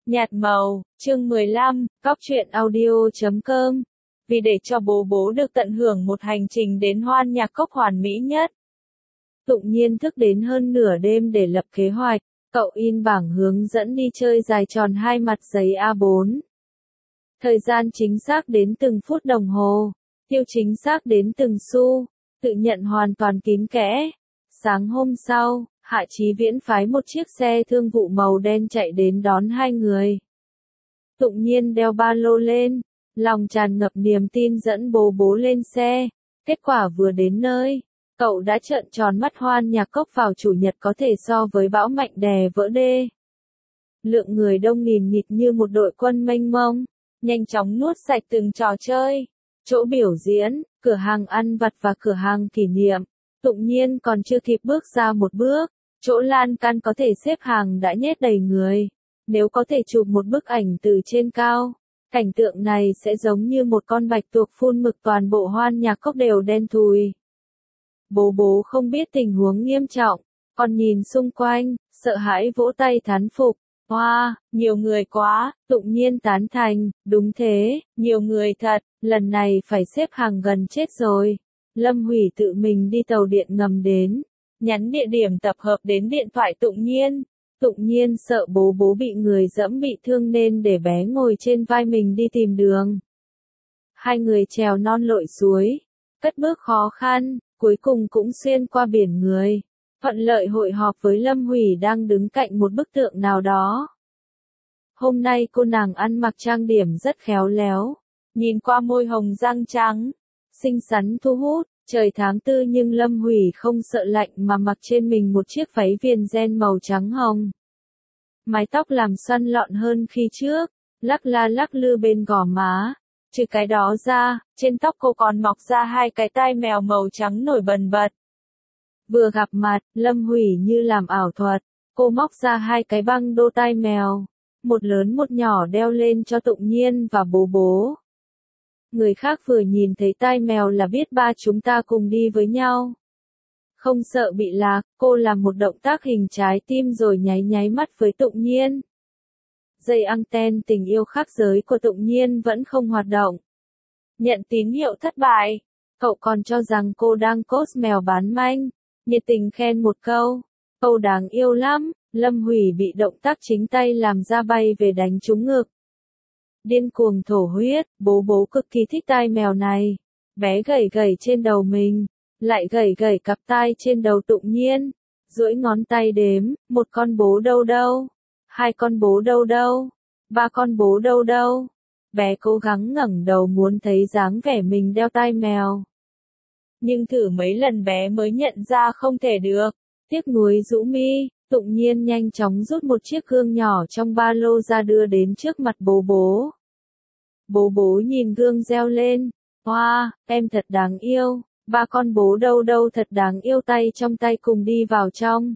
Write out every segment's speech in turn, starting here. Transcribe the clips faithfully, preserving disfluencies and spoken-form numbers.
Nhạt màu, chương mười lăm, cóc truyện audio chấm com. Vì để cho bố bố được tận hưởng một hành trình đến hoan nhạc cốc hoàn mỹ nhất. Tụng Nhiên thức đến hơn nửa đêm để lập kế hoạch, cậu in bảng hướng dẫn đi chơi dài tròn hai mặt giấy A bốn. Thời gian chính xác đến từng phút đồng hồ, tiêu chính xác đến từng xu, tự nhận hoàn toàn kín kẽ. Sáng hôm sau, Hạ Chí Viễn phái một chiếc xe thương vụ màu đen chạy đến đón hai người. Tụng Nhiên đeo ba lô lên, lòng tràn ngập niềm tin dẫn bố bố lên xe. Kết quả vừa đến nơi, cậu đã trợn tròn mắt. Hoan nhạc cốc vào chủ nhật có thể so với bão mạnh đè vỡ đê. Lượng người đông nghìn nghịt như một đội quân mênh mông, nhanh chóng nuốt sạch từng trò chơi, chỗ biểu diễn, cửa hàng ăn vặt và cửa hàng kỷ niệm. Tụng Nhiên còn chưa kịp bước ra một bước, chỗ lan can có thể xếp hàng đã nhét đầy người. Nếu có thể chụp một bức ảnh từ trên cao, cảnh tượng này sẽ giống như một con bạch tuộc phun mực, toàn bộ hoan nhạc cốc đều đen thùi. Bố bố không biết tình huống nghiêm trọng, còn nhìn xung quanh, sợ hãi vỗ tay thán phục. Hoa, wow, nhiều người quá. Tụng Nhiên tán thành, đúng thế, nhiều người thật, lần này phải xếp hàng gần chết rồi. Lâm Hủy tự mình đi tàu điện ngầm đến, nhắn địa điểm tập hợp đến điện thoại Tụng Nhiên. Tụng Nhiên sợ bố bố bị người dẫm bị thương nên để bé ngồi trên vai mình đi tìm đường. Hai người trèo non lội suối, cất bước khó khăn, cuối cùng cũng xuyên qua biển người. Thuận lợi hội họp với Lâm Hủy đang đứng cạnh một bức tượng nào đó. Hôm nay cô nàng ăn mặc trang điểm rất khéo léo, nhìn qua môi hồng răng trắng, xinh xắn thu hút. Trời tháng tư nhưng Lâm Hủy không sợ lạnh mà mặc trên mình một chiếc váy viền ren màu trắng hồng. Mái tóc làm xoăn lọn hơn khi trước, lắc la lắc lư bên gò má. Trừ cái đó ra, trên tóc cô còn mọc ra hai cái tai mèo màu trắng nổi bần bật. Vừa gặp mặt, Lâm Hủy như làm ảo thuật, cô móc ra hai cái băng đô tai mèo, một lớn một nhỏ đeo lên cho Tụng Nhiên và bố bố. Người khác vừa nhìn thấy tai mèo là biết ba chúng ta cùng đi với nhau. Không sợ bị lạc, cô làm một động tác hình trái tim rồi nháy nháy mắt với Tụng Nhiên. Dây anten tình yêu khác giới của Tụng Nhiên vẫn không hoạt động. Nhận tín hiệu thất bại, cậu còn cho rằng cô đang cốt mèo bán manh, nhiệt tình khen một câu. Câu đáng yêu lắm. Lâm Hủy bị động tác chính tay làm ra bay về đánh trúng ngực. Điên cuồng thổ huyết, bố bố cực kỳ thích tai mèo này. Bé gẩy gẩy trên đầu mình, lại gẩy gẩy cặp tai trên đầu Tụng Nhiên, duỗi ngón tay đếm, một con bố đâu đâu, hai con bố đâu đâu, ba con bố đâu đâu. Bé cố gắng ngẩng đầu muốn thấy dáng vẻ mình đeo tai mèo. Nhưng thử mấy lần bé mới nhận ra không thể được, tiếc nuối rũ mi. Tụng Nhiên nhanh chóng rút một chiếc gương nhỏ trong ba lô ra đưa đến trước mặt bố bố. Bố bố nhìn gương reo lên, hoa, wow, em thật đáng yêu, ba con bố đâu đâu thật đáng yêu. Tay trong tay cùng đi vào trong.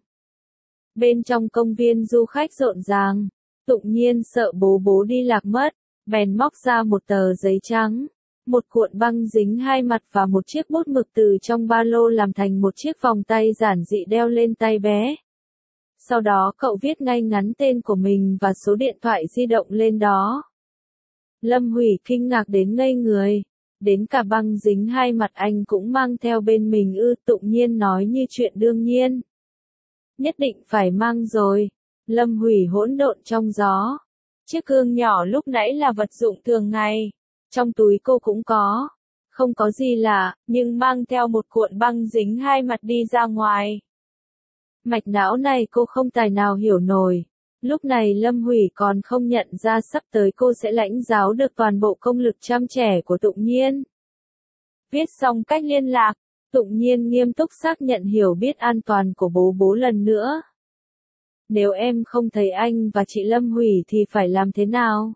Bên trong công viên du khách rộn ràng, Tụng Nhiên sợ bố bố đi lạc mất, bèn móc ra một tờ giấy trắng, một cuộn băng dính hai mặt và một chiếc bút mực từ trong ba lô làm thành một chiếc vòng tay giản dị đeo lên tay bé. Sau đó cậu viết ngay ngắn tên của mình và số điện thoại di động lên đó. Lâm Hủy kinh ngạc đến ngây người, đến cả băng dính hai mặt anh cũng mang theo bên mình ư? Tụng Nhiên nói như chuyện đương nhiên. Nhất định phải mang rồi. Lâm Hủy hỗn độn trong gió. Chiếc gương nhỏ lúc nãy là vật dụng thường ngày, trong túi cô cũng có. Không có gì lạ, nhưng mang theo một cuộn băng dính hai mặt đi ra ngoài. Mạch não này cô không tài nào hiểu nổi. Lúc này Lâm Hủy còn không nhận ra sắp tới cô sẽ lãnh giáo được toàn bộ công lực chăm trẻ của Tụng Nhiên. Viết xong cách liên lạc, Tụng Nhiên nghiêm túc xác nhận hiểu biết an toàn của bố bố lần nữa. Nếu em không thấy anh và chị Lâm Hủy thì phải làm thế nào?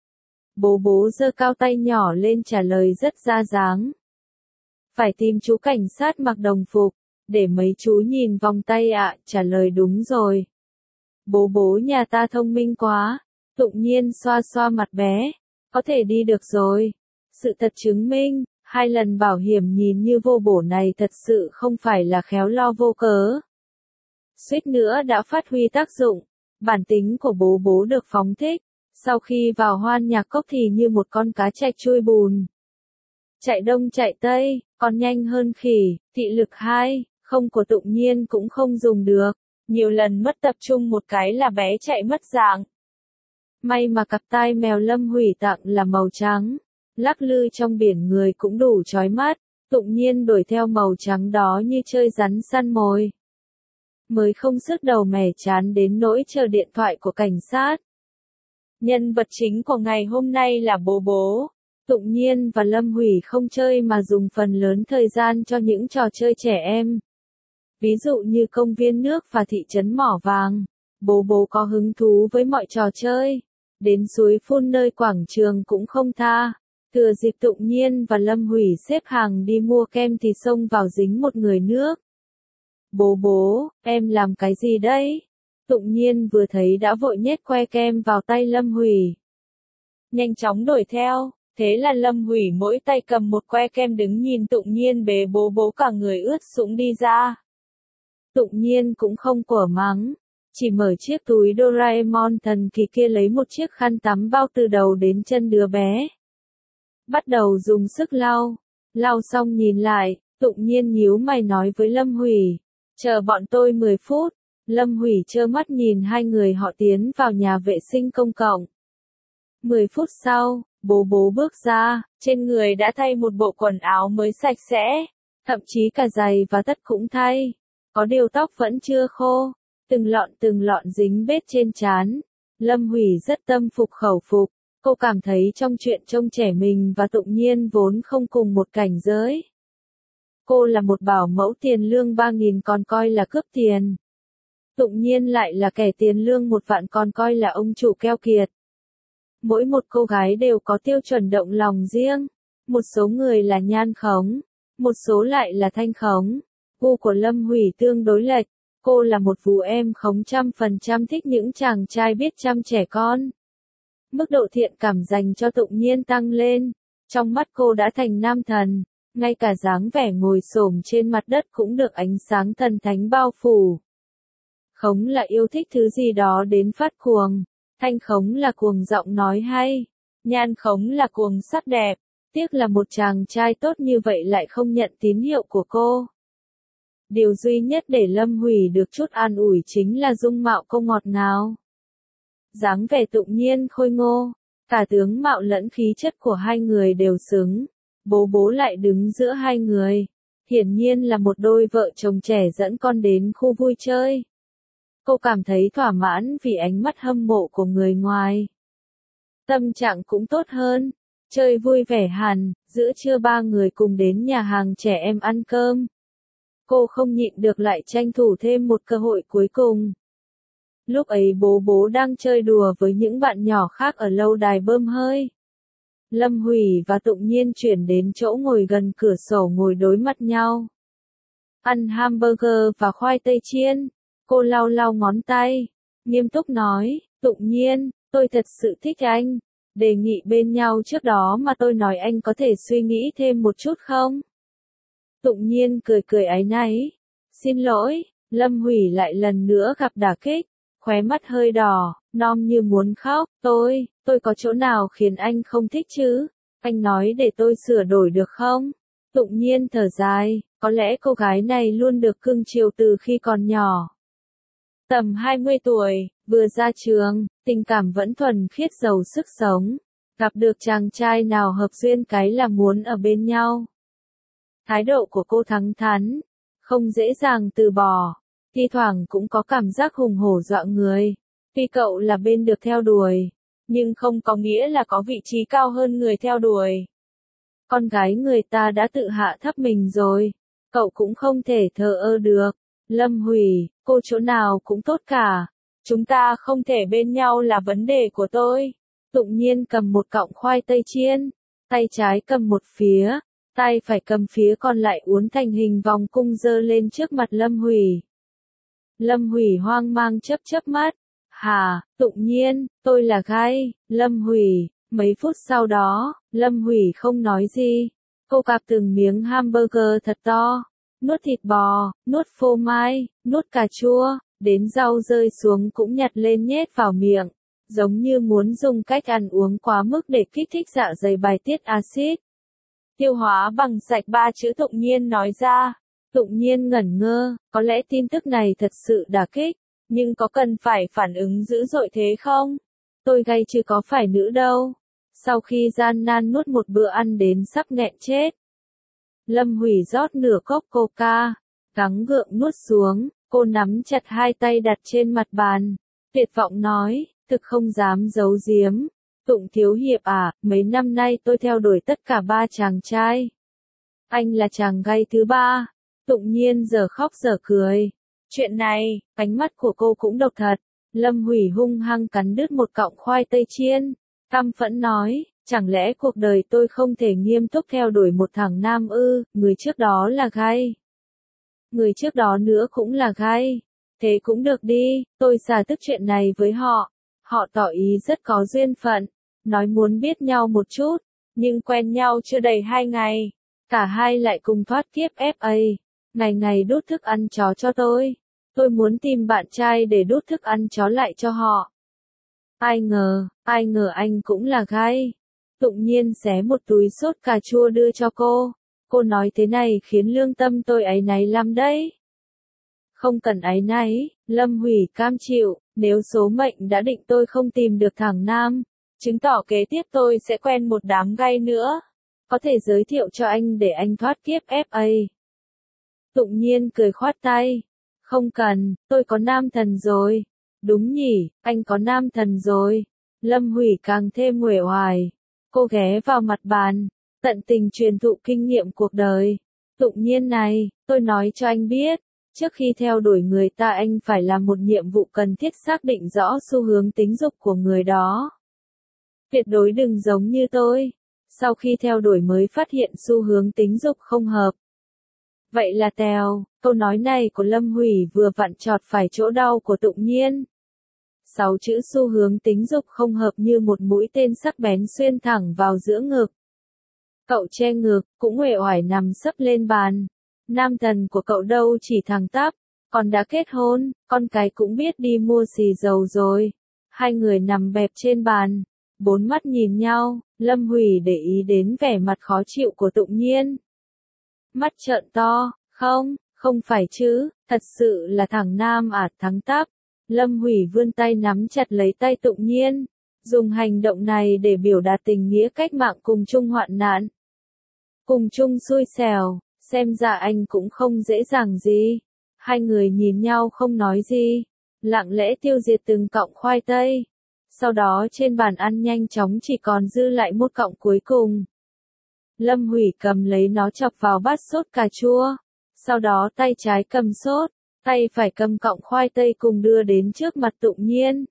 Bố bố giơ cao tay nhỏ lên trả lời rất ra dáng. Phải tìm chú cảnh sát mặc đồng phục. Để mấy chú nhìn vòng tay ạ. À, trả lời đúng rồi. Bố bố nhà ta thông minh quá. Tụng Nhiên xoa xoa mặt bé. Có thể đi được rồi. Sự thật chứng minh, hai lần bảo hiểm nhìn như vô bổ này thật sự không phải là khéo lo vô cớ. Suýt nữa đã phát huy tác dụng. Bản tính của bố bố được phóng thích. Sau khi vào Hoan Nhạc Cốc thì như một con cá chạch chui bùn. Chạy đông chạy tây, còn nhanh hơn khỉ, thị lực hai, không của Tụng Nhiên cũng không dùng được. Nhiều lần mất tập trung một cái là bé chạy mất dạng. May mà cặp tai mèo Lâm Hủy tặng là màu trắng, lắc lư trong biển người cũng đủ chói mắt. Tụng Nhiên đuổi theo màu trắng đó như chơi rắn săn mồi. Mới không sức đầu mẻ chán đến nỗi chờ điện thoại của cảnh sát. Nhân vật chính của ngày hôm nay là bố bố. Tụng Nhiên và Lâm Hủy không chơi mà dùng phần lớn thời gian cho những trò chơi trẻ em. Ví dụ như công viên nước và thị trấn Mỏ Vàng. Bố bố có hứng thú với mọi trò chơi. Đến suối phun nơi quảng trường cũng không tha. Thừa dịp Tụng Nhiên và Lâm Hủy xếp hàng đi mua kem thì xông vào dính một người nước. Bố bố, em làm cái gì đấy? Tụng Nhiên vừa thấy đã vội nhét que kem vào tay Lâm Hủy. Nhanh chóng đuổi theo, thế là Lâm Hủy mỗi tay cầm một que kem đứng nhìn Tụng Nhiên bế bố bố cả người ướt sũng đi ra. Tụng Nhiên cũng không của mắng, chỉ mở chiếc túi Doraemon thần kỳ kia lấy một chiếc khăn tắm bao từ đầu đến chân đứa bé. Bắt đầu dùng sức lau, lau xong nhìn lại, Tụng Nhiên nhíu mày nói với Lâm Hủy, chờ bọn tôi mười phút. Lâm Hủy trơ mắt nhìn hai người họ tiến vào nhà vệ sinh công cộng. mười phút sau, bố bố bước ra, trên người đã thay một bộ quần áo mới sạch sẽ, thậm chí cả giày và tất cũng thay. Có điều tóc vẫn chưa khô, từng lọn từng lọn dính bết trên trán. Lâm Hủy rất tâm phục khẩu phục, cô cảm thấy trong chuyện trông trẻ mình và Tụng Nhiên vốn không cùng một cảnh giới. Cô là một bảo mẫu tiền lương ba nghìn còn coi là cướp tiền. Tụng Nhiên lại là kẻ tiền lương một vạn còn coi là ông chủ keo kiệt. Mỗi một cô gái đều có tiêu chuẩn động lòng riêng. Một số người là nhan khống, một số lại là thanh khống. Gu của Lâm Hủy tương đối lệch. Cô là một vú em khống trăm phần trăm thích những chàng trai biết chăm trẻ con. Mức độ thiện cảm dành cho Tụng Nhiên tăng lên. Trong mắt cô đã thành nam thần. Ngay cả dáng vẻ ngồi xổm trên mặt đất cũng được ánh sáng thần thánh bao phủ. Khống là yêu thích thứ gì đó đến phát cuồng. Thanh khống là cuồng giọng nói hay. Nhan khống là cuồng sắc đẹp. Tiếc là một chàng trai tốt như vậy lại không nhận tín hiệu của cô. Điều duy nhất để Lâm Hủy được chút an ủi chính là dung mạo cô ngọt ngào. Dáng vẻ Tụng Nhiên khôi ngô. Cả tướng mạo lẫn khí chất của hai người đều xứng. Bố bố lại đứng giữa hai người. Hiển nhiên là một đôi vợ chồng trẻ dẫn con đến khu vui chơi. Cô cảm thấy thỏa mãn vì ánh mắt hâm mộ của người ngoài. Tâm trạng cũng tốt hơn. Chơi vui vẻ hẳn, giữa trưa ba người cùng đến nhà hàng trẻ em ăn cơm. Cô không nhịn được lại tranh thủ thêm một cơ hội cuối cùng. Lúc ấy bố bố đang chơi đùa với những bạn nhỏ khác ở lâu đài bơm hơi. Lâm Hủy và Tụng Nhiên chuyển đến chỗ ngồi gần cửa sổ ngồi đối mặt nhau. Ăn hamburger và khoai tây chiên. Cô lau lau ngón tay, nghiêm túc nói, Tụng Nhiên, tôi thật sự thích anh. Đề nghị bên nhau trước đó mà tôi nói anh có thể suy nghĩ thêm một chút không? Tụng Nhiên cười cười áy náy. Xin lỗi, Lâm Hủy lại lần nữa gặp đả kích, khóe mắt hơi đỏ, nom như muốn khóc. Tôi, tôi có chỗ nào khiến anh không thích chứ? Anh nói để tôi sửa đổi được không? Tụng Nhiên thở dài, có lẽ cô gái này luôn được cưng chiều từ khi còn nhỏ. Tầm hai mươi tuổi, vừa ra trường, tình cảm vẫn thuần khiết giàu sức sống. Gặp được chàng trai nào hợp duyên cái là muốn ở bên nhau. Thái độ của cô thẳng thắn, không dễ dàng từ bỏ. Thi thoảng cũng có cảm giác hùng hổ dọa người. Tuy cậu là bên được theo đuổi, nhưng không có nghĩa là có vị trí cao hơn người theo đuổi. Con gái người ta đã tự hạ thấp mình rồi, cậu cũng không thể thờ ơ được. Lâm Hủy, cô chỗ nào cũng tốt cả. Chúng ta không thể bên nhau là vấn đề của tôi. Tụng Nhiên cầm một cọng khoai tây chiên, tay trái cầm một phía, tay phải cầm phía còn lại uốn thành hình vòng cung giơ lên trước mặt Lâm Hủy. Lâm Hủy hoang mang chớp chớp mắt. Hà, Tụng Nhiên, tôi là gai. Lâm Hủy, mấy phút sau đó, Lâm Hủy không nói gì. Cô cạp từng miếng hamburger thật to. Nuốt thịt bò, nuốt phô mai, nuốt cà chua, đến rau rơi xuống cũng nhặt lên nhét vào miệng. giống như muốn dùng cách ăn uống quá mức để kích thích dạ dày bài tiết axit. Tiêu hóa bằng sạch ba chữ Tụng Nhiên nói ra. Tụng Nhiên ngẩn ngơ, có lẽ tin tức này thật sự đả kích, nhưng có cần phải phản ứng dữ dội thế không? Tôi gay chứ có phải nữ đâu. Sau khi gian nan nuốt một bữa ăn đến sắp nghẹn chết, Lâm Hủy rót nửa cốc coca, gắng gượng nuốt xuống, cô nắm chặt hai tay đặt trên mặt bàn, tuyệt vọng nói, thực không dám giấu giếm. Tụng thiếu hiệp à, mấy năm nay tôi theo đuổi tất cả ba chàng trai. Anh là chàng gay thứ ba. Tụng Nhiên giờ khóc giờ cười. Chuyện này, ánh mắt của cô cũng độc thật. Lâm Hủy hung hăng cắn đứt một cọng khoai tây chiên. Căm phẫn nói, chẳng lẽ cuộc đời tôi không thể nghiêm túc theo đuổi một thằng nam ư, người trước đó là gay. Người trước đó nữa cũng là gay. Thế cũng được đi, tôi xả tức chuyện này với họ. Họ tỏ ý rất có duyên phận, nói muốn biết nhau một chút, nhưng quen nhau chưa đầy hai ngày. Cả hai lại cùng thoát kiếp ép a, ngày ngày đút thức ăn chó cho tôi. Tôi muốn tìm bạn trai để đút thức ăn chó lại cho họ. Ai ngờ, ai ngờ anh cũng là gay. Tụng Nhiên xé một túi sốt cà chua đưa cho cô. Cô nói thế này khiến lương tâm tôi áy náy lắm đấy. Không cần áy náy, Lâm Hủy cam chịu, nếu số mệnh đã định tôi không tìm được thằng nam, chứng tỏ kế tiếp tôi sẽ quen một đám gay nữa. Có thể giới thiệu cho anh để anh thoát kiếp ép a. Tụng Nhiên cười khoát tay. Không cần, tôi có nam thần rồi. Đúng nhỉ, anh có nam thần rồi. Lâm Hủy càng thêm uể oải. Cô ghé vào mặt bàn, tận tình truyền thụ kinh nghiệm cuộc đời. Tụng Nhiên này, tôi nói cho anh biết. Trước khi theo đuổi người ta anh phải làm một nhiệm vụ cần thiết xác định rõ xu hướng tính dục của người đó. Tuyệt đối đừng giống như tôi. Sau khi theo đuổi mới phát hiện xu hướng tính dục không hợp. Vậy là tèo, câu nói này của Lâm Hủy vừa vặn chọt phải chỗ đau của Tụng Nhiên. Sáu chữ xu hướng tính dục không hợp như một mũi tên sắc bén xuyên thẳng vào giữa ngực. Cậu che ngực, cũng uể oải nằm sấp lên bàn. Nam thần của cậu đâu chỉ thẳng tắp, còn đã kết hôn, con cái cũng biết đi mua xì dầu rồi. Hai người nằm bẹp trên bàn, bốn mắt nhìn nhau, Lâm Hủy để ý đến vẻ mặt khó chịu của Tụng Nhiên. Mắt trợn to, không, không phải chứ, thật sự là thằng nam à, thắng tắp. Lâm Hủy vươn tay nắm chặt lấy tay Tụng Nhiên, dùng hành động này để biểu đạt tình nghĩa cách mạng cùng chung hoạn nạn. Cùng chung xui xẻo. Xem ra anh cũng không dễ dàng gì. Hai người nhìn nhau không nói gì, lặng lẽ tiêu diệt từng cọng khoai tây. Sau đó trên bàn ăn nhanh chóng chỉ còn dư lại một cọng cuối cùng. Lâm Hủy cầm lấy nó chọc vào bát sốt cà chua. Sau đó tay trái cầm sốt, tay phải cầm cọng khoai tây cùng đưa đến trước mặt Tụng Nhiên.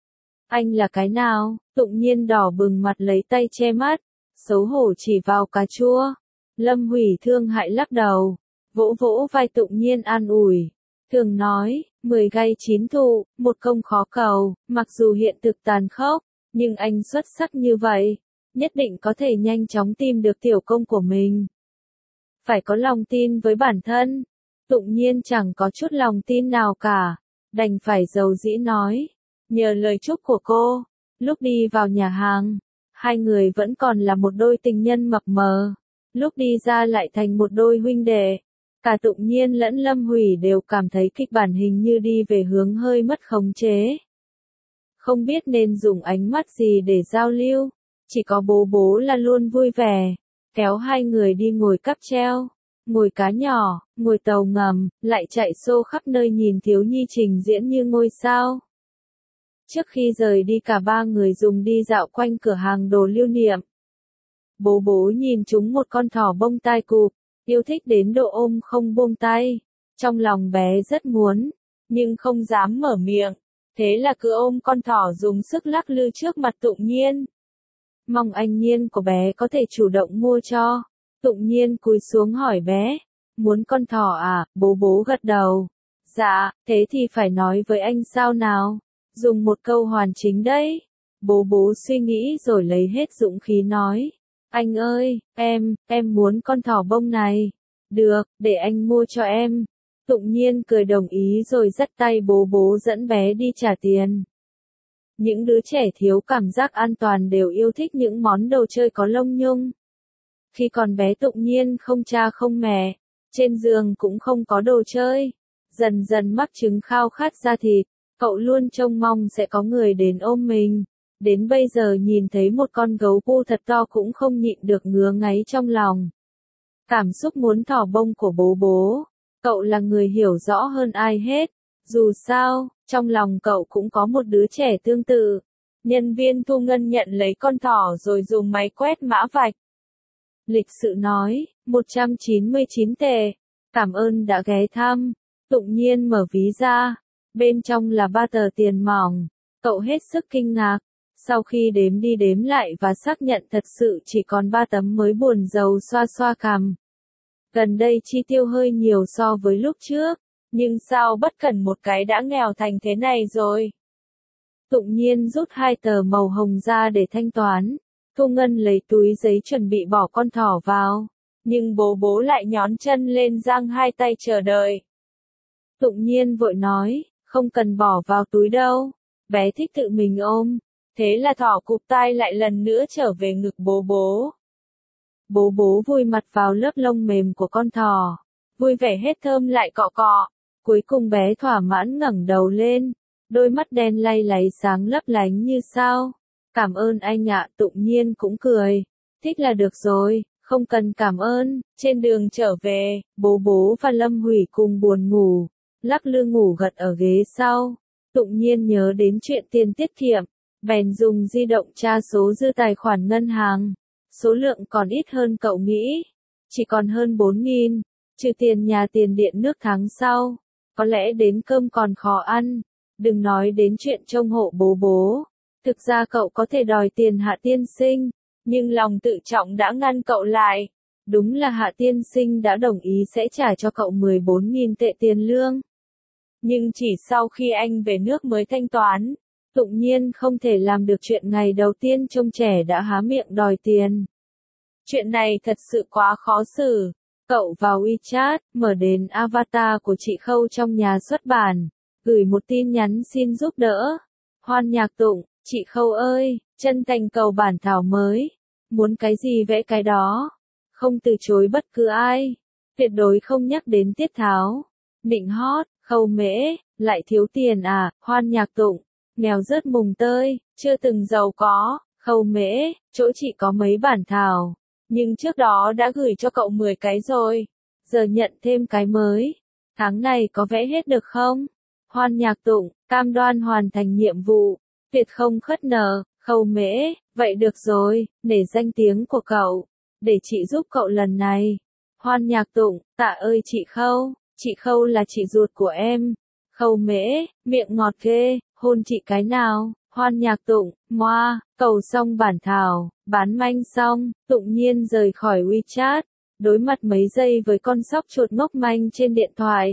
Anh là cái nào? Tụng Nhiên đỏ bừng mặt lấy tay che mắt, xấu hổ chỉ vào cà chua. Lâm Hủy thương hại lắc đầu, vỗ vỗ vai Tụng Nhiên an ủi. Thường nói, mười gay chín thụ, một công khó cầu, mặc dù hiện thực tàn khốc, nhưng anh xuất sắc như vậy, nhất định có thể nhanh chóng tìm được tiểu công của mình. Phải có lòng tin với bản thân. Tụng Nhiên chẳng có chút lòng tin nào cả, đành phải dầu dĩ nói. Nhờ lời chúc của cô, lúc đi vào nhà hàng, hai người vẫn còn là một đôi tình nhân mập mờ. Lúc đi ra lại thành một đôi huynh đệ. Cả Tụng Nhiên lẫn Lâm Hủy đều cảm thấy kịch bản hình như đi về hướng hơi mất khống chế. Không biết nên dùng ánh mắt gì để giao lưu. Chỉ có bố bố là luôn vui vẻ, kéo hai người đi ngồi cáp treo, ngồi cá nhỏ, ngồi tàu ngầm, lại chạy xô khắp nơi nhìn thiếu nhi trình diễn như ngôi sao. Trước khi rời đi cả ba người dùng đi dạo quanh cửa hàng đồ lưu niệm. Bố bố nhìn chúng một con thỏ bông tai cụp, yêu thích đến độ ôm không buông tay. Trong lòng bé rất muốn, nhưng không dám mở miệng. Thế là cứ ôm con thỏ dùng sức lắc lư trước mặt Tụng Nhiên. Mong anh Nhiên của bé có thể chủ động mua cho. Tụng Nhiên cúi xuống hỏi bé, muốn con thỏ à? Bố bố gật đầu. Dạ, thế thì phải nói với anh sao nào? Dùng một câu hoàn chính đấy. Bố bố suy nghĩ rồi lấy hết dũng khí nói. Anh ơi, em, em muốn con thỏ bông này. Được, để anh mua cho em. Tụng Nhiên cười đồng ý rồi dắt tay bố bố dẫn bé đi trả tiền. Những đứa trẻ thiếu cảm giác an toàn đều yêu thích những món đồ chơi có lông nhung. Khi còn bé Tụng Nhiên không cha không mẹ, trên giường cũng không có đồ chơi. Dần dần mắc chứng khao khát da thịt, cậu luôn trông mong sẽ có người đến ôm mình. Đến bây giờ nhìn thấy một con gấu pu thật to cũng không nhịn được ngứa ngáy trong lòng. Cảm xúc muốn thỏ bông của bố bố, cậu là người hiểu rõ hơn ai hết. Dù sao, trong lòng cậu cũng có một đứa trẻ tương tự. Nhân viên thu ngân nhận lấy con thỏ rồi dùng máy quét mã vạch. Lịch sự nói, một trăm chín mươi chín tệ. Cảm ơn đã ghé thăm. Tụng Nhiên mở ví ra. Bên trong là ba tờ tiền mỏng. Cậu hết sức kinh ngạc. Sau khi đếm đi đếm lại và xác nhận thật sự chỉ còn ba tấm mới buồn rầu xoa xoa cằm. Gần đây chi tiêu hơi nhiều so với lúc trước. Nhưng sao bất cần một cái đã nghèo thành thế này rồi. Tụng Nhiên rút hai tờ màu hồng ra để thanh toán. Thu Ngân lấy túi giấy chuẩn bị bỏ con thỏ vào. Nhưng bố bố lại nhón chân lên giang hai tay chờ đợi. Tụng Nhiên vội nói, không cần bỏ vào túi đâu. Bé thích tự mình ôm. Thế là thỏ cụp tai lại lần nữa trở về ngực bố bố. Bố bố vùi mặt vào lớp lông mềm của con thỏ. Vui vẻ hết thơm lại cọ cọ. Cuối cùng bé thỏa mãn ngẩng đầu lên. Đôi mắt đen lay láy sáng lấp lánh như sao. Cảm ơn anh ạ. Tụng Nhiên cũng cười. Thích là được rồi, không cần cảm ơn. Trên đường trở về, bố bố và Lâm Hủy cùng buồn ngủ. Lắc lư ngủ gật ở ghế sau. Tụng Nhiên nhớ đến chuyện tiền tiết kiệm. Bèn dùng di động tra số dư tài khoản ngân hàng. Số lượng còn ít hơn cậu nghĩ. Chỉ còn hơn bốn nghìn. Trừ tiền nhà tiền điện nước tháng sau. Có lẽ đến cơm còn khó ăn. Đừng nói đến chuyện trông hộ bố bố. Thực ra cậu có thể đòi tiền Hạ tiên sinh. Nhưng lòng tự trọng đã ngăn cậu lại. Đúng là Hạ tiên sinh đã đồng ý sẽ trả cho cậu mười bốn nghìn tệ tiền lương. Nhưng chỉ sau khi anh về nước mới thanh toán. Tụng Nhiên không thể làm được chuyện ngày đầu tiên trông trẻ đã há miệng đòi tiền. Chuyện này thật sự quá khó xử. Cậu vào WeChat, mở đến avatar của chị Khâu trong nhà xuất bản. Gửi một tin nhắn xin giúp đỡ. Hoan Nhạc Tụng, chị Khâu ơi, chân thành cầu bản thảo mới. Muốn cái gì vẽ cái đó. Không từ chối bất cứ ai. Tuyệt đối không nhắc đến tiết tháo. Nịnh hót, Khâu mễ, lại thiếu tiền à, Hoan Nhạc Tụng. Nghèo rớt mùng tơi, chưa từng giàu có, Khâu mễ, chỗ chị có mấy bản thảo. Nhưng trước đó đã gửi cho cậu mười cái rồi. Giờ nhận thêm cái mới. Tháng này có vẽ hết được không? Hoan Nhạc Tụng, cam đoan hoàn thành nhiệm vụ. Tuyệt không khất nợ, Khâu mễ, vậy được rồi, nể danh tiếng của cậu. Để chị giúp cậu lần này. Hoan Nhạc Tụng, tạ ơi chị Khâu, chị Khâu là chị ruột của em. Khâu mễ, miệng ngọt ghê, hôn chị cái nào. Hoan Nhạc Tụng, moa, cầu xong bản thảo, bán manh xong, Tụng Nhiên rời khỏi WeChat, đối mặt mấy giây với con sóc chuột ngốc manh trên điện thoại.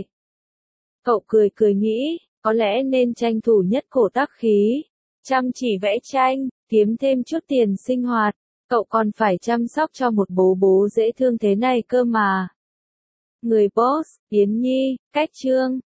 Cậu cười cười nghĩ, có lẽ nên tranh thủ nhất cổ tác khí, chăm chỉ vẽ tranh, kiếm thêm chút tiền sinh hoạt, cậu còn phải chăm sóc cho một bố bố dễ thương thế này cơ mà. Người boss, Yến Nhi, cách chương.